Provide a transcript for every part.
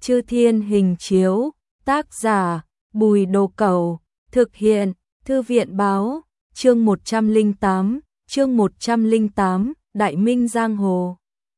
Chư Thiên hình chiếu, tác giả, Bùi Đồ Cẩu, thực hiện, Thư viện báo, chương 108, Đại Minh Giang Hồ.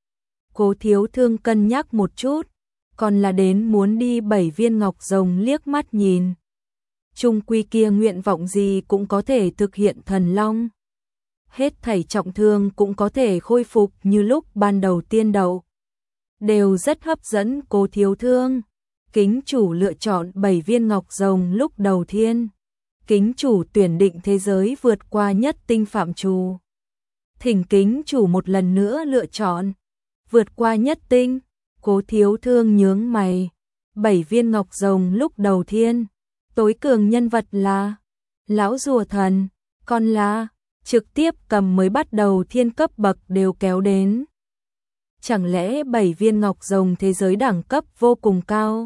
Cố Thiếu Thương cân nhắc một chút, còn là đến muốn đi 7 viên ngọc rồng liếc mắt nhìn. Chung quy kia nguyện vọng gì cũng có thể thực hiện thần long. Hết thảy trọng thương cũng có thể khôi phục như lúc ban đầu tiên đậu. Đều rất hấp dẫn Cố Thiếu Thương. Kính chủ lựa chọn 7 viên ngọc rồng lúc đầu thiên. Kính chủ tuyển định thế giới vượt qua nhất tinh phạm trù. Thỉnh kính chủ một lần nữa lựa chọn. Vượt qua nhất tinh. Cố Thiếu Thương nhướng mày. 7 viên ngọc rồng lúc đầu thiên. Tối cường nhân vật là lão rùa thần, còn là trực tiếp cầm mới bắt đầu thiên cấp bậc đều kéo đến. Chẳng lẽ 7 viên ngọc rồng thế giới đẳng cấp vô cùng cao?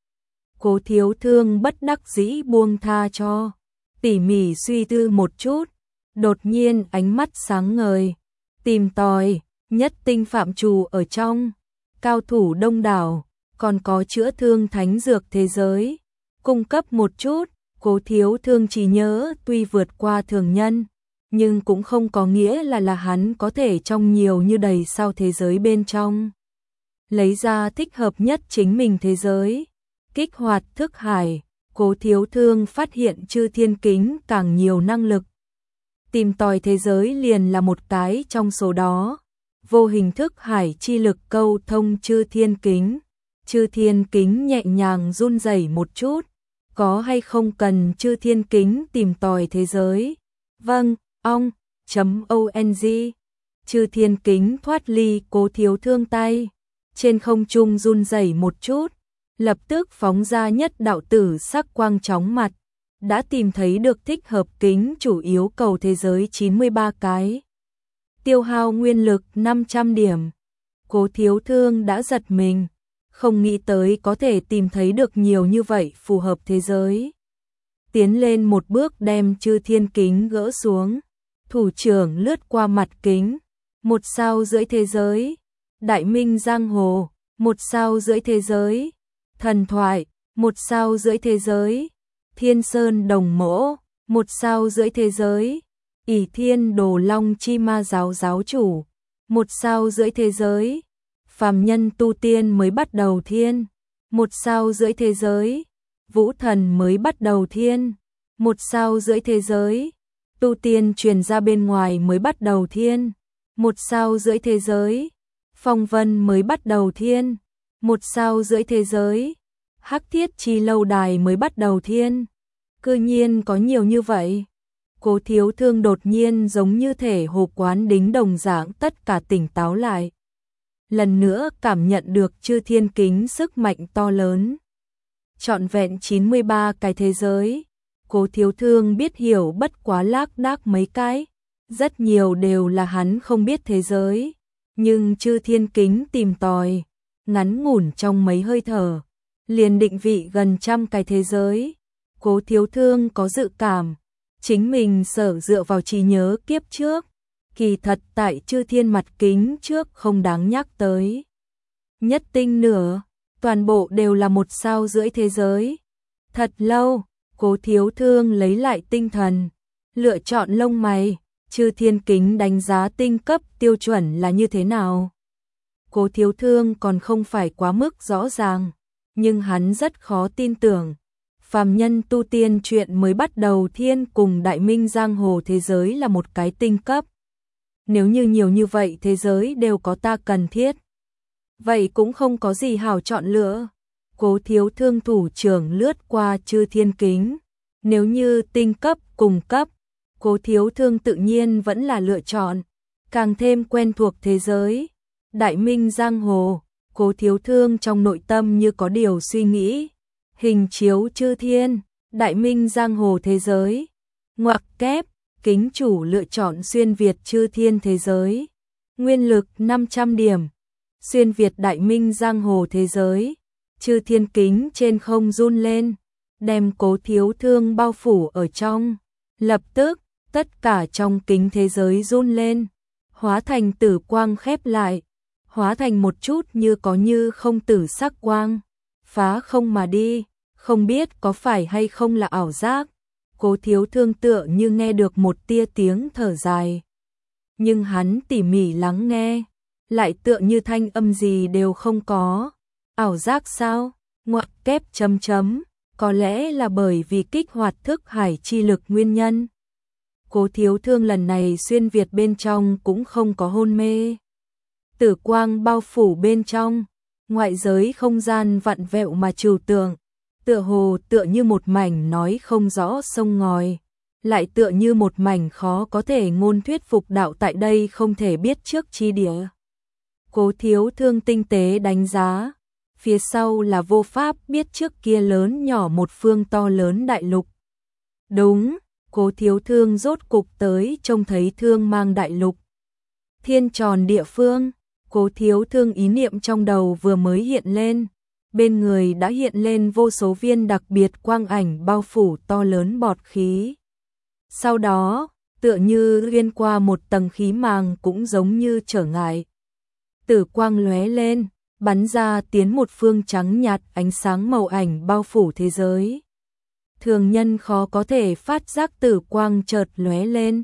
Cố Thiếu Thương bất đắc dĩ buông tha cho. Tỉ mỉ suy tư một chút, đột nhiên ánh mắt sáng ngời, tìm tòi, nhất tinh phạm trù ở trong, cao thủ đông đảo, còn có chữa thương thánh dược thế giới, cung cấp một chút. Cố Thiếu Thương chỉ nhớ tuy vượt qua thường nhân, nhưng cũng không có nghĩa là hắn có thể trong nhiều như đầy sao thế giới bên trong. Lấy ra thích hợp nhất chính mình thế giới, kích hoạt thức hải. Cố Thiếu Thương phát hiện Chư Thiên Kính càng nhiều năng lực. Tìm tòi thế giới liền là một cái trong số đó. Vô hình thức hải chi lực câu thông Chư Thiên Kính. Chư Thiên Kính nhẹ nhàng run rẩy một chút. Có hay không cần Chư Thiên Kính tìm tòi thế giới? Vâng, ong.ong. Chư Thiên Kính thoát ly Cố Thiếu Thương tay. Trên không trung run rẩy một chút. Lập tức phóng ra nhất đạo tử sắc quang chóng mặt, đã tìm thấy được thích hợp kính chủ yếu cầu thế giới 93 cái. Tiêu hao nguyên lực 500 điểm. Cố Thiếu Thương đã giật mình, không nghĩ tới có thể tìm thấy được nhiều như vậy phù hợp thế giới. Tiến lên một bước đem Chư Thiên Kính gỡ xuống, thủ trưởng lướt qua mặt kính. 1 sao rưỡi thế giới, Đại Minh Giang Hồ, 1 sao rưỡi thế giới. Thần thoại, 1 sao rưỡi thế giới. Thiên Sơn Đồng Mỗ, 1 sao rưỡi thế giới. Ỷ Thiên Đồ Long Chi Ma giáo giáo chủ, 1 sao rưỡi thế giới. Phàm nhân tu tiên mới bắt đầu thiên, 1 sao rưỡi thế giới. Vũ thần mới bắt đầu thiên, 1 sao rưỡi thế giới. Tu tiên truyền ra bên ngoài mới bắt đầu thiên, 1 sao rưỡi thế giới. Phong vân mới bắt đầu thiên, 1 sao rưỡi thế giới. Hắc Thiết Chi lâu đài mới bắt đầu thiên. Cư nhiên có nhiều như vậy. Cố Thiếu Thương đột nhiên giống như thể hồ quán đính đồng dạng tất cả tỉnh táo lại. Lần nữa cảm nhận được Chư Thiên Kính sức mạnh to lớn. Trọn vẹn 93 cái thế giới. Cố Thiếu Thương biết hiểu bất quá lác đác mấy cái. Rất nhiều đều là hắn không biết thế giới. Nhưng Chư Thiên Kính tìm tòi. Ngắn ngủn trong mấy hơi thở, liền định vị gần 100 cái thế giới. Cố Thiếu Thương có dự cảm, chính mình sở dựa vào trí nhớ kiếp trước, kỳ thật tại Chư Thiên mặt kính trước không đáng nhắc tới. Nhất tinh nửa, toàn bộ đều là 1 sao rưỡi thế giới. Thật lâu, Cố Thiếu Thương lấy lại tinh thần, lựa chọn lông mày. Chư Thiên Kính đánh giá tinh cấp tiêu chuẩn là như thế nào? Cố Thiếu Thương còn không phải quá mức rõ ràng, nhưng hắn rất khó tin tưởng. Phàm nhân tu tiên chuyện mới bắt đầu thiên cùng Đại Minh Giang Hồ thế giới là một cái tinh cấp. Nếu như nhiều như vậy thế giới đều có ta cần thiết, vậy cũng không có gì hảo chọn lựa. Cố Thiếu Thương thủ trưởng lướt qua Chư Thiên Kính. Nếu như tinh cấp cùng cấp, Cố Thiếu Thương tự nhiên vẫn là lựa chọn càng thêm quen thuộc thế giới. Đại Minh Giang Hồ, Cố Thiếu Thương trong nội tâm như có điều suy nghĩ. Hình chiếu Chư Thiên, Đại Minh Giang Hồ thế giới. Ngoặc kép, kính chủ lựa chọn xuyên Việt Chư Thiên thế giới. Nguyên lực 500 điểm. Xuyên Việt Đại Minh Giang Hồ thế giới. Chư Thiên Kính trên không run lên, đem Cố Thiếu Thương bao phủ ở trong. Lập tức, tất cả trong kính thế giới run lên, hóa thành tử quang khép lại. Hóa thành một chút như có như không tử sắc quang, phá không mà đi, không biết có phải hay không là ảo giác. Cố Thiếu Thương tựa như nghe được một tia tiếng thở dài. Nhưng hắn tỉ mỉ lắng nghe, lại tựa như thanh âm gì đều không có. Ảo giác sao? Ngoặc kép chấm chấm, có lẽ là bởi vì kích hoạt thức hải chi lực nguyên nhân. Cố Thiếu Thương lần này xuyên việt bên trong cũng không có hôn mê. Tử quang bao phủ bên trong, ngoại giới không gian vặn vẹo mà trừu tượng, tựa hồ tựa như một mảnh nói không rõ sông ngòi, lại tựa như một mảnh khó có thể ngôn thuyết phục đạo tại đây không thể biết trước chi địa. Cố Thiếu Thương tinh tế đánh giá, phía sau là vô pháp biết trước kia lớn nhỏ một phương to lớn đại lục. Đúng, Cố Thiếu Thương rốt cục tới trông thấy Thương Mang đại lục. Thiên tròn địa phương, Cố Thiếu Thương ý niệm trong đầu vừa mới hiện lên, bên người đã hiện lên vô số viên đặc biệt quang ảnh bao phủ to lớn bọt khí. Sau đó, tựa như xuyên qua một tầng khí màng cũng giống như trở ngại. Tử quang lóe lên, bắn ra tiến một phương trắng nhạt ánh sáng màu ảnh bao phủ thế giới. Thường nhân khó có thể phát giác tử quang chợt lóe lên.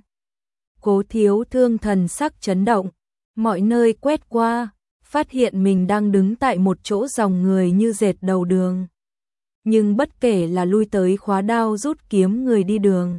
Cố Thiếu Thương thần sắc chấn động, mọi nơi quét qua, phát hiện mình đang đứng tại một chỗ dòng người như dệt đầu đường. Nhưng bất kể là lui tới khóa đao rút kiếm người đi đường,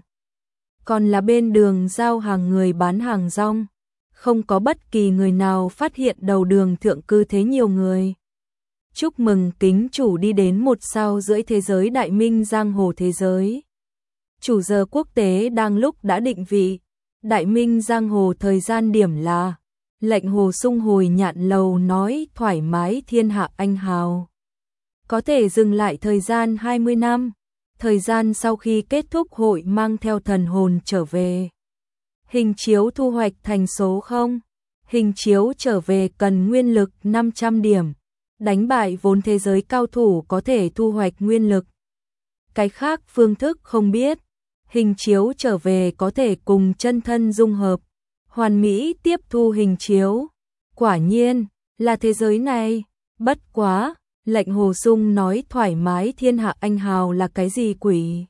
còn là bên đường giao hàng người bán hàng rong, không có bất kỳ người nào phát hiện đầu đường thượng cư thế nhiều người. Chúc mừng kính chủ đi đến 1 sao rưỡi thế giới Đại Minh giang hồ thế giới. Chủ giờ quốc tế đang lúc đã định vị. Đại Minh giang hồ thời gian điểm là lệnh Hồ Sung hồi nhạn lầu nói thoải mái thiên hạ anh hào. Có thể dừng lại thời gian 20 năm. Thời gian sau khi kết thúc hội mang theo thần hồn trở về. Hình chiếu thu hoạch thành số 0. Hình chiếu trở về cần nguyên lực 500 điểm. Đánh bại vốn thế giới cao thủ có thể thu hoạch nguyên lực. Cái khác phương thức không biết. Hình chiếu trở về có thể cùng chân thân dung hợp. Hoàn mỹ tiếp thu hình chiếu. Quả nhiên là thế giới này. Bất quá, lệnh Hồ Sung nói thoải mái thiên hạ anh hào là cái gì quỷ?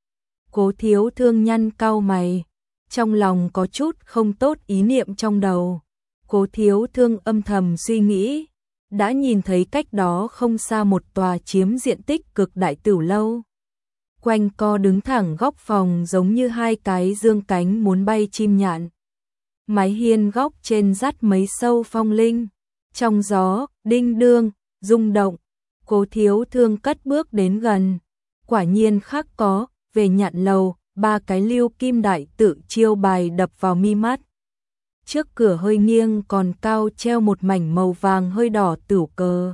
Cố Thiếu Thương nhăn cau mày, trong lòng có chút không tốt ý niệm trong đầu. Cố Thiếu Thương âm thầm suy nghĩ, đã nhìn thấy cách đó không xa một tòa chiếm diện tích cực đại tửu lâu. Quanh co đứng thẳng góc phòng giống như hai cái dương cánh muốn bay chim nhạn. Mái hiên góc trên dắt mấy sâu phong linh, trong gió, đinh đương, rung động. Cố Thiếu Thương cất bước đến gần, quả nhiên khác có, về nhạn lầu, 3 cái lưu kim đại tự chiêu bài đập vào mi mắt. Trước cửa hơi nghiêng còn cao treo một mảnh màu vàng hơi đỏ tửu cờ.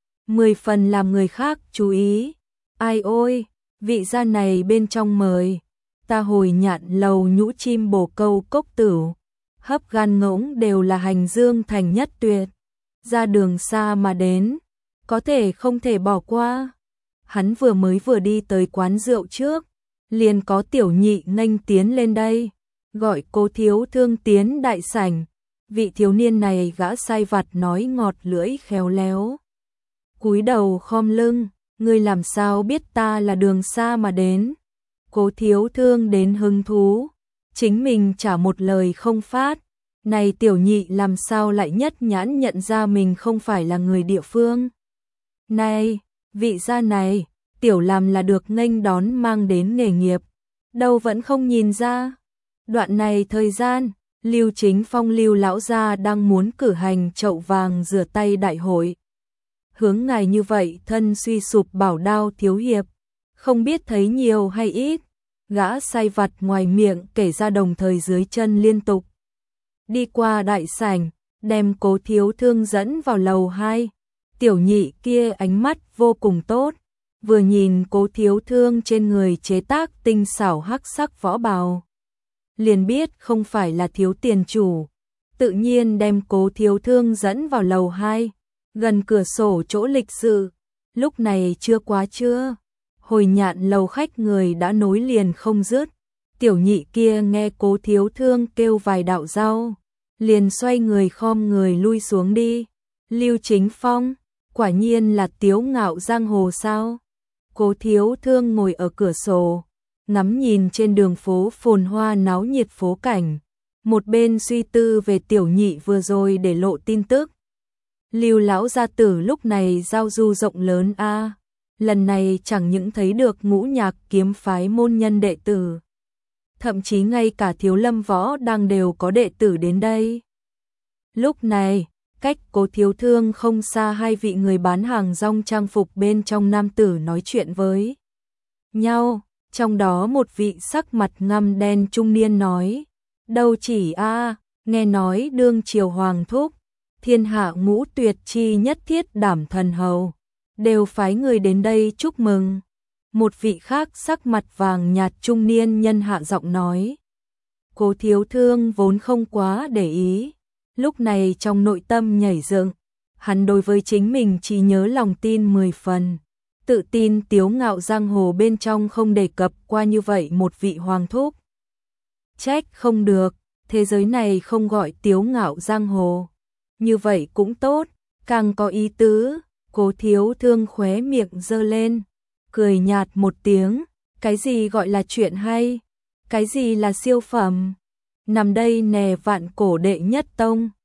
10 phần làm người khác chú ý. Ai ôi, vị gia này bên trong mời, ta hồi nhạn lầu nhũ chim bồ câu cốc tửu, hấp gan ngỗng đều là hành dương thành nhất tuyệt. Ra đường xa mà đến, có thể không thể bỏ qua. Hắn vừa đi tới quán rượu trước, liền có tiểu nhị nghênh tiến lên đây, gọi Cố Thiếu Thương tiến đại sảnh. Vị thiếu niên này gã sai vặt nói ngọt lưỡi khéo léo. Cúi đầu khom lưng, ngươi làm sao biết ta là đường xa mà đến? Cố Thiếu Thương đến hứng thú, chính mình trả một lời không phát. Này tiểu nhị làm sao lại nhất nhãn nhận ra mình không phải là người địa phương? Này, vị gia này, tiểu làm là được nghênh đón mang đến nghề nghiệp, đâu vẫn không nhìn ra. Đoạn này thời gian, Lưu Chính Phong Lưu lão gia đang muốn cử hành chậu vàng rửa tay đại hội. Hướng ngài như vậy thân suy sụp bảo đao thiếu hiệp, không biết thấy nhiều hay ít. Gã sai vặt ngoài miệng kể ra đồng thời dưới chân liên tục. Đi qua đại sảnh, đem Cố Thiếu Thương dẫn vào lầu 2. Tiểu nhị kia ánh mắt vô cùng tốt, vừa nhìn Cố Thiếu Thương trên người chế tác tinh xảo hắc sắc võ bào, liền biết không phải là thiếu tiền chủ, tự nhiên đem Cố Thiếu Thương dẫn vào lầu 2, gần cửa sổ chỗ lịch sự. Lúc này chưa quá trưa, hồi nhạn lầu khách người đã nối liền không dứt. Tiểu nhị kia nghe Cố Thiếu Thương kêu vài đạo rau, liền xoay người khom người lui xuống đi. Lưu Chính Phong, Quả nhiên là Tiếu Ngạo giang hồ sao? Cố Thiếu Thương ngồi ở cửa sổ, ngắm nhìn trên đường phố phồn hoa náo nhiệt phố cảnh, một bên suy tư về Tiểu Nhị vừa rồi để lộ tin tức. Lưu lão gia tử lúc này giao du rộng lớn a, lần này chẳng những thấy được Ngũ Nhạc kiếm phái môn nhân đệ tử, thậm chí ngay cả Thiếu Lâm Võ đang đều có đệ tử đến đây. Lúc này, cách Cố Thiếu Thương không xa, hai vị người bán hàng rong trang phục bên trong nam tử nói chuyện với nhau, trong đó một vị sắc mặt ngăm đen trung niên nói: "Đâu chỉ a, nghe nói đương triều hoàng thúc, thiên hạ ngũ tuyệt chi nhất thiết đảm thần hầu, đều phái người đến đây chúc mừng." Một vị khác sắc mặt vàng nhạt trung niên nhân hạ giọng nói. Cố Thiếu Thương vốn không quá để ý, lúc này trong nội tâm nhảy dựng, hắn đối với chính mình chỉ nhớ lòng tin 10 phần, tự tin Tiếu Ngạo giang hồ bên trong không đề cập qua như vậy một vị hoàng thúc. Trách không được, thế giới này không gọi Tiếu Ngạo giang hồ. Như vậy cũng tốt, càng có ý tứ. Cố Thiếu Thương khóe miệng giơ lên, cười nhạt một tiếng, cái gì gọi là chuyện hay, cái gì là siêu phẩm. Nằm đây nè, vạn cổ đệ nhất tông,